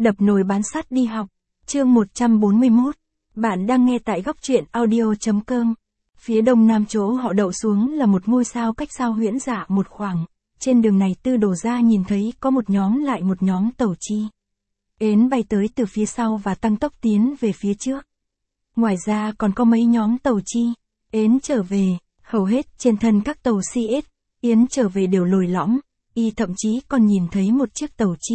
Đập nồi bán sắt đi học. Chương 141. Bạn đang nghe tại góc truyện audio.com. Phía đông nam chỗ họ đậu xuống là một ngôi sao cách sao Huyễn Dạ một khoảng. Trên đường này Tư Đồ Gia nhìn thấy có một nhóm lại một nhóm tàu chi. Ến bay tới từ phía sau và tăng tốc tiến về phía trước. Ngoài ra còn có mấy nhóm tàu chi. Ến trở về, hầu hết trên thân các tàu CS, Yến trở về đều lồi lõm, y thậm chí còn nhìn thấy một chiếc tàu chi.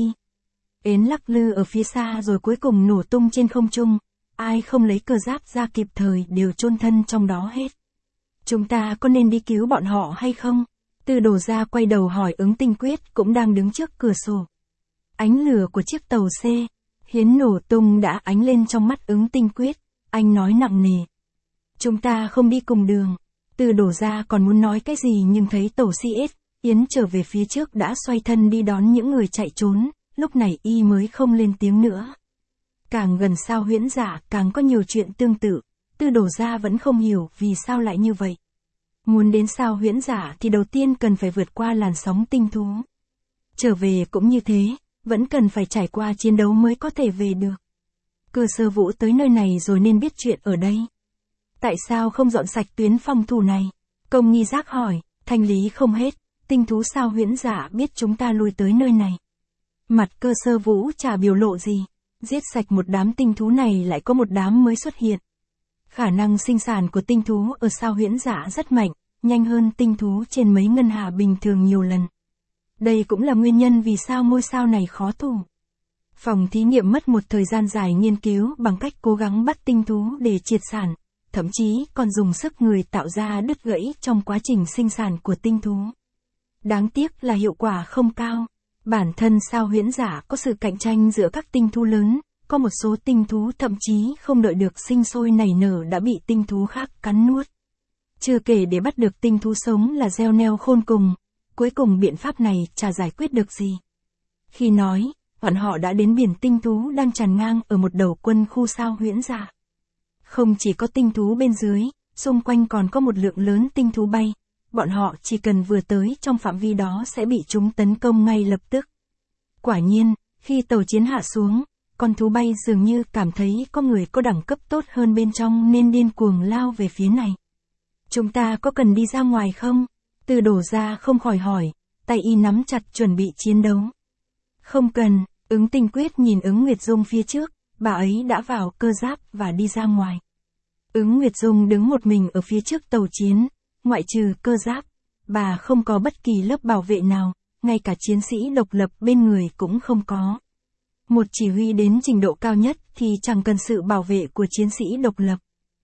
Ến lắc lư ở phía xa rồi cuối cùng nổ tung trên không trung, ai không lấy cơ giáp ra kịp thời đều chôn thân trong đó hết. Chúng ta có nên đi cứu bọn họ hay không? Tư Đồ Gia quay đầu hỏi Ứng Tinh Quyết cũng đang đứng trước cửa sổ. Ánh lửa của chiếc tàu C, Hiến nổ tung đã ánh lên trong mắt Ứng Tinh Quyết, anh nói nặng nề. Chúng ta không đi cùng đường. Tư Đồ Gia còn muốn nói cái gì nhưng thấy tàu CS, Yến trở về phía trước đã xoay thân đi đón những người chạy trốn, lúc này y mới không lên tiếng nữa. Càng gần sao Huyễn Dạ càng có nhiều chuyện tương tự, Tư Đồ Gia vẫn không hiểu vì sao lại như vậy. Muốn đến sao Huyễn Dạ thì đầu tiên cần phải vượt qua làn sóng tinh thú. Trở về cũng như thế, vẫn cần phải trải qua chiến đấu mới có thể về được. Cơ Sơ Vũ tới nơi này rồi nên biết chuyện ở đây. Tại sao không dọn sạch tuyến phòng thủ này? Công Nghi Giác hỏi, thanh lý không hết, tinh thú sao Huyễn Dạ biết chúng ta lui tới nơi này. Mặt Cơ Sơ Vũ chả biểu lộ gì, giết sạch một đám tinh thú này lại có một đám mới xuất hiện. Khả năng sinh sản của tinh thú ở sao Huyễn Dạ rất mạnh, nhanh hơn tinh thú trên mấy ngân hà bình thường nhiều lần. Đây cũng là nguyên nhân vì sao ngôi sao này khó thủ. Phòng thí nghiệm mất một thời gian dài nghiên cứu bằng cách cố gắng bắt tinh thú để triệt sản, thậm chí còn dùng sức người tạo ra đứt gãy trong quá trình sinh sản của tinh thú. Đáng tiếc là hiệu quả không cao. Bản thân sao Huyễn Dạ có sự cạnh tranh giữa các tinh thú lớn, có một số tinh thú thậm chí không đợi được sinh sôi nảy nở đã bị tinh thú khác cắn nuốt. Chưa kể để bắt được tinh thú sống là gieo neo khôn cùng, cuối cùng biện pháp này chả giải quyết được gì. Khi nói, bọn họ đã đến biển tinh thú đang tràn ngang ở một đầu quân khu sao Huyễn Dạ. Không chỉ có tinh thú bên dưới, xung quanh còn có một lượng lớn tinh thú bay. Bọn họ chỉ cần vừa tới trong phạm vi đó sẽ bị chúng tấn công ngay lập tức. Quả nhiên, khi tàu chiến hạ xuống, con thú bay dường như cảm thấy có người có đẳng cấp tốt hơn bên trong nên điên cuồng lao về phía này. Chúng ta có cần đi ra ngoài không? Tư Đồ Gia không khỏi hỏi, tay y nắm chặt chuẩn bị chiến đấu. Không cần, Ứng Tinh Quyết nhìn Ứng Nguyệt Dung phía trước, bà ấy đã vào cơ giáp và đi ra ngoài. Ứng Nguyệt Dung đứng một mình ở phía trước tàu chiến. Ngoại trừ cơ giáp, bà không có bất kỳ lớp bảo vệ nào, ngay cả chiến sĩ độc lập bên người cũng không có. Một chỉ huy đến trình độ cao nhất thì chẳng cần sự bảo vệ của chiến sĩ độc lập.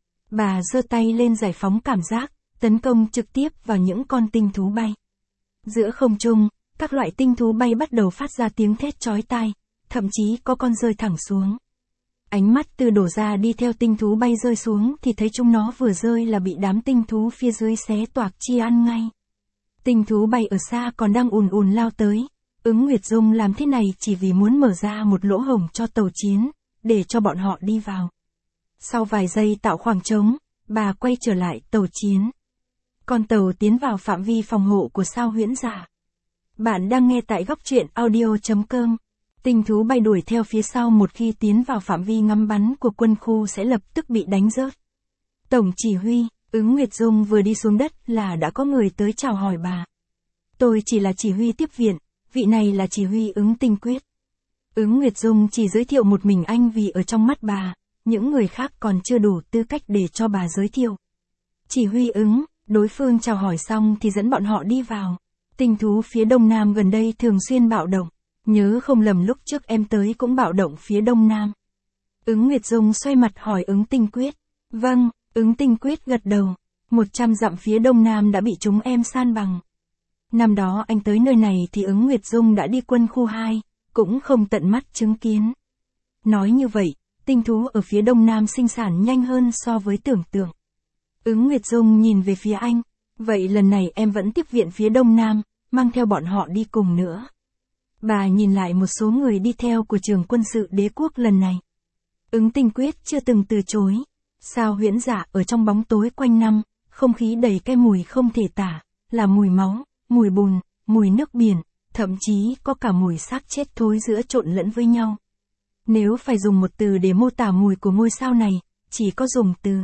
Bà giơ tay lên giải phóng cảm giác, tấn công trực tiếp vào những con tinh thú bay. Giữa không trung, các loại tinh thú bay bắt đầu phát ra tiếng thét chói tai, thậm chí có con rơi thẳng xuống. Ánh mắt Tư Đồ Gia đi theo tinh thú bay rơi xuống thì thấy chúng nó vừa rơi là bị đám tinh thú phía dưới xé toạc chia ăn ngay. Tinh thú bay ở xa còn đang ùn ùn lao tới. Ứng Nguyệt Dung làm thế này chỉ vì muốn mở ra một lỗ hổng cho tàu chiến, để cho bọn họ đi vào. Sau vài giây tạo khoảng trống, bà quay trở lại tàu chiến. Con tàu tiến vào phạm vi phòng hộ của sao Huyễn Dạ. Bạn đang nghe tại góc truyện audio.com. Tinh thú bay đuổi theo phía sau một khi tiến vào phạm vi ngắm bắn của quân khu sẽ lập tức bị đánh rớt. Tổng chỉ huy, Ứng Nguyệt Dung vừa đi xuống đất là đã có người tới chào hỏi bà. Tôi chỉ là chỉ huy tiếp viện, vị này là chỉ huy Ứng Tinh Quyết. Ứng Nguyệt Dung chỉ giới thiệu một mình anh vì ở trong mắt bà, những người khác còn chưa đủ tư cách để cho bà giới thiệu. Chỉ huy Ứng, đối phương chào hỏi xong thì dẫn bọn họ đi vào. Tinh thú phía đông nam gần đây thường xuyên bạo động. Nhớ không lầm lúc trước em tới cũng bạo động phía đông nam. Ứng Nguyệt Dung xoay mặt hỏi Ứng Tinh Quyết. Vâng, Ứng Tinh Quyết gật đầu. 100 dặm phía đông nam đã bị chúng em san bằng. Năm đó anh tới nơi này thì Ứng Nguyệt Dung đã đi quân khu 2, cũng không tận mắt chứng kiến. Nói như vậy, tinh thú ở phía đông nam sinh sản nhanh hơn so với tưởng tượng. Ứng Nguyệt Dung nhìn về phía anh. Vậy lần này em vẫn tiếp viện phía đông nam, mang theo bọn họ đi cùng nữa. Bà nhìn lại một số người đi theo của trường quân sự đế quốc lần này. Ứng Tinh Quyết chưa từng từ chối. Sao Huyễn Dạ ở trong bóng tối quanh năm, không khí đầy cái mùi không thể tả, là mùi máu, mùi bùn, mùi nước biển, thậm chí có cả mùi xác chết thối giữa trộn lẫn với nhau. Nếu phải dùng một từ để mô tả mùi của ngôi sao này, chỉ có dùng từ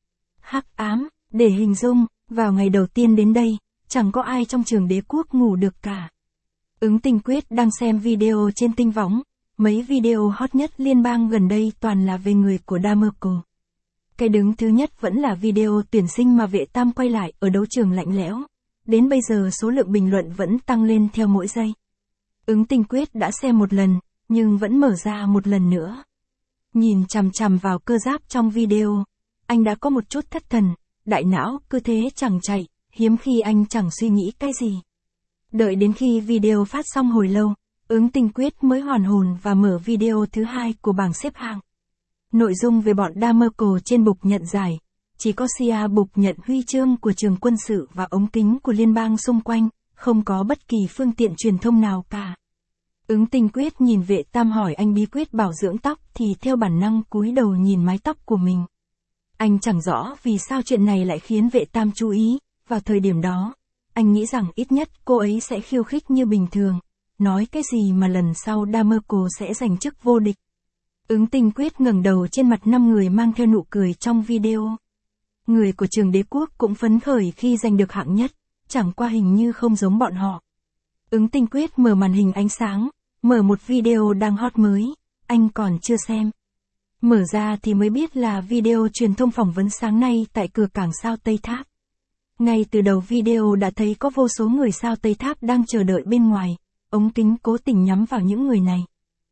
hắc ám, để hình dung, vào ngày đầu tiên đến đây, chẳng có ai trong trường đế quốc ngủ được cả. Ứng Tinh Quyết đang xem video trên tinh võng, mấy video hot nhất liên bang gần đây toàn là về người của Damerco. Cái đứng thứ nhất vẫn là video tuyển sinh mà Vệ Tam quay lại ở đấu trường lạnh lẽo. Đến bây giờ số lượng bình luận vẫn tăng lên theo mỗi giây. Ứng Tinh Quyết đã xem một lần, nhưng vẫn mở ra một lần nữa. Nhìn chằm chằm vào cơ giáp trong video, anh đã có một chút thất thần, đại não cứ thế chẳng chạy, hiếm khi anh chẳng suy nghĩ cái gì. Đợi đến khi video phát xong hồi lâu, Ứng Tinh Quyết mới hoàn hồn và mở video thứ hai của bảng xếp hạng. Nội dung về bọn Damerco trên bục nhận giải, chỉ có Sia bục nhận huy chương của trường quân sự và ống kính của liên bang xung quanh, không có bất kỳ phương tiện truyền thông nào cả. Ứng Tinh Quyết nhìn Vệ Tam hỏi anh bí quyết bảo dưỡng tóc thì theo bản năng cúi đầu nhìn mái tóc của mình. Anh chẳng rõ vì sao chuyện này lại khiến Vệ Tam chú ý, vào thời điểm đó, anh nghĩ rằng ít nhất cô ấy sẽ khiêu khích như bình thường, nói cái gì mà lần sau Damerco sẽ giành chức vô địch. Ứng Tinh Quyết ngẩng đầu trên mặt 5 người mang theo nụ cười trong video. Người của trường đế quốc cũng phấn khởi khi giành được hạng nhất, chẳng qua hình như không giống bọn họ. Ứng Tinh Quyết mở màn hình ánh sáng, mở một video đang hot mới, anh còn chưa xem. Mở ra thì mới biết là video truyền thông phỏng vấn sáng nay tại cửa cảng sao Tây Tháp. Ngay từ đầu video đã thấy có vô số người sao Tây Tháp đang chờ đợi bên ngoài, ống kính cố tình nhắm vào những người này.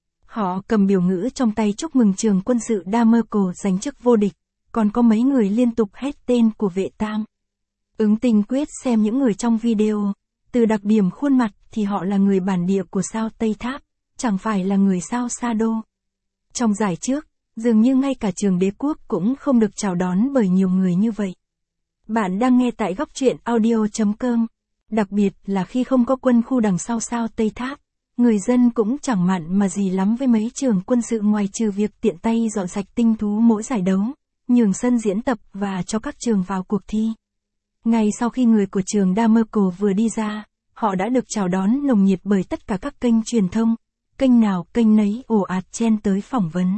Họ cầm biểu ngữ trong tay chúc mừng trường quân sự Damerco giành chức vô địch, còn có mấy người liên tục hét tên của Vệ Tam. Ứng Tinh Quyết xem những người trong video, từ đặc điểm khuôn mặt thì họ là người bản địa của sao Tây Tháp, chẳng phải là người sao Sa Đô. Trong giải trước, dường như ngay cả trường đế quốc cũng không được chào đón bởi nhiều người như vậy. Bạn đang nghe tại góc truyện audio.com. Đặc biệt là khi không có quân khu đằng sau sao Tây Tháp, người dân cũng chẳng mặn mà gì lắm với mấy trường quân sự ngoài trừ việc tiện tay dọn sạch tinh thú mỗi giải đấu, nhường sân diễn tập và cho các trường vào cuộc thi. Ngay sau khi người của trường Damerco vừa đi ra, họ đã được chào đón nồng nhiệt bởi tất cả các kênh truyền thông, kênh nào kênh nấy ồ ạt chen tới phỏng vấn.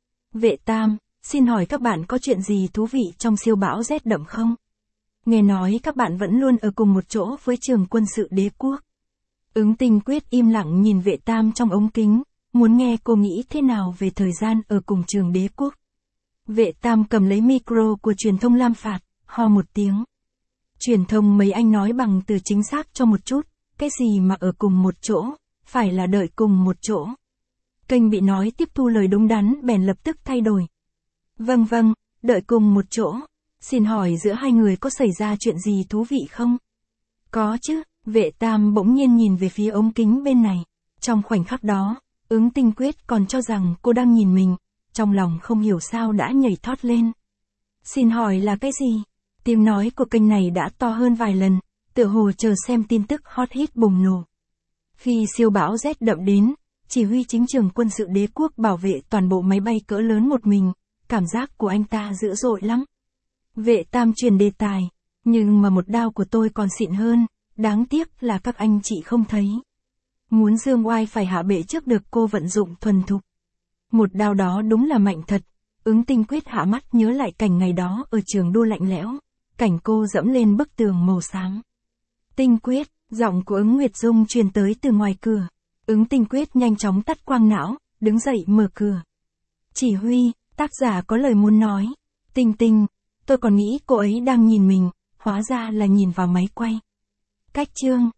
Vệ Tam, xin hỏi các bạn có chuyện gì thú vị trong siêu bão rét đậm không? Nghe nói các bạn vẫn luôn ở cùng một chỗ với trường quân sự đế quốc. Ứng Tinh Quyết im lặng nhìn Vệ Tam trong ống kính, muốn nghe cô nghĩ thế nào về thời gian ở cùng trường đế quốc. Vệ Tam cầm lấy micro của truyền thông Lam Phạt, ho một tiếng. Truyền thông mấy anh nói bằng từ chính xác cho một chút, cái gì mà ở cùng một chỗ, phải là đợi cùng một chỗ. Kênh bị nói tiếp thu lời đúng đắn bèn lập tức thay đổi. Vâng, đợi cùng một chỗ. Xin hỏi giữa hai người có xảy ra chuyện gì thú vị không? Có chứ, Vệ Tam bỗng nhiên nhìn về phía ống kính bên này. Trong khoảnh khắc đó, Ứng Tinh Quyết còn cho rằng cô đang nhìn mình, trong lòng không hiểu sao đã nhảy thót lên. Xin hỏi là cái gì? Tiếng nói của kênh này đã to hơn vài lần, tựa hồ chờ xem tin tức hot hit bùng nổ. Khi siêu bão rét đậm đến, chỉ huy chính trường quân sự đế quốc bảo vệ toàn bộ máy bay cỡ lớn một mình, cảm giác của anh ta dữ dội lắm. Vệ Tam truyền đề tài, nhưng mà một đao của tôi còn xịn hơn, đáng tiếc là các anh chị không thấy. Muốn dương oai phải hạ bệ trước được cô vận dụng thuần thục. Một đao đó đúng là mạnh thật. Ứng Tinh Quyết hạ mắt nhớ lại cảnh ngày đó ở trường đua lạnh lẽo, cảnh cô dẫm lên bức tường màu xám. Tinh Quyết, giọng của Ứng Nguyệt Dung truyền tới từ ngoài cửa. Ứng Tinh Quyết nhanh chóng tắt quang não, đứng dậy mở cửa. Chỉ huy, tác giả có lời muốn nói. Tinh, tôi còn nghĩ cô ấy đang nhìn mình, hóa ra là nhìn vào máy quay. Cách chương.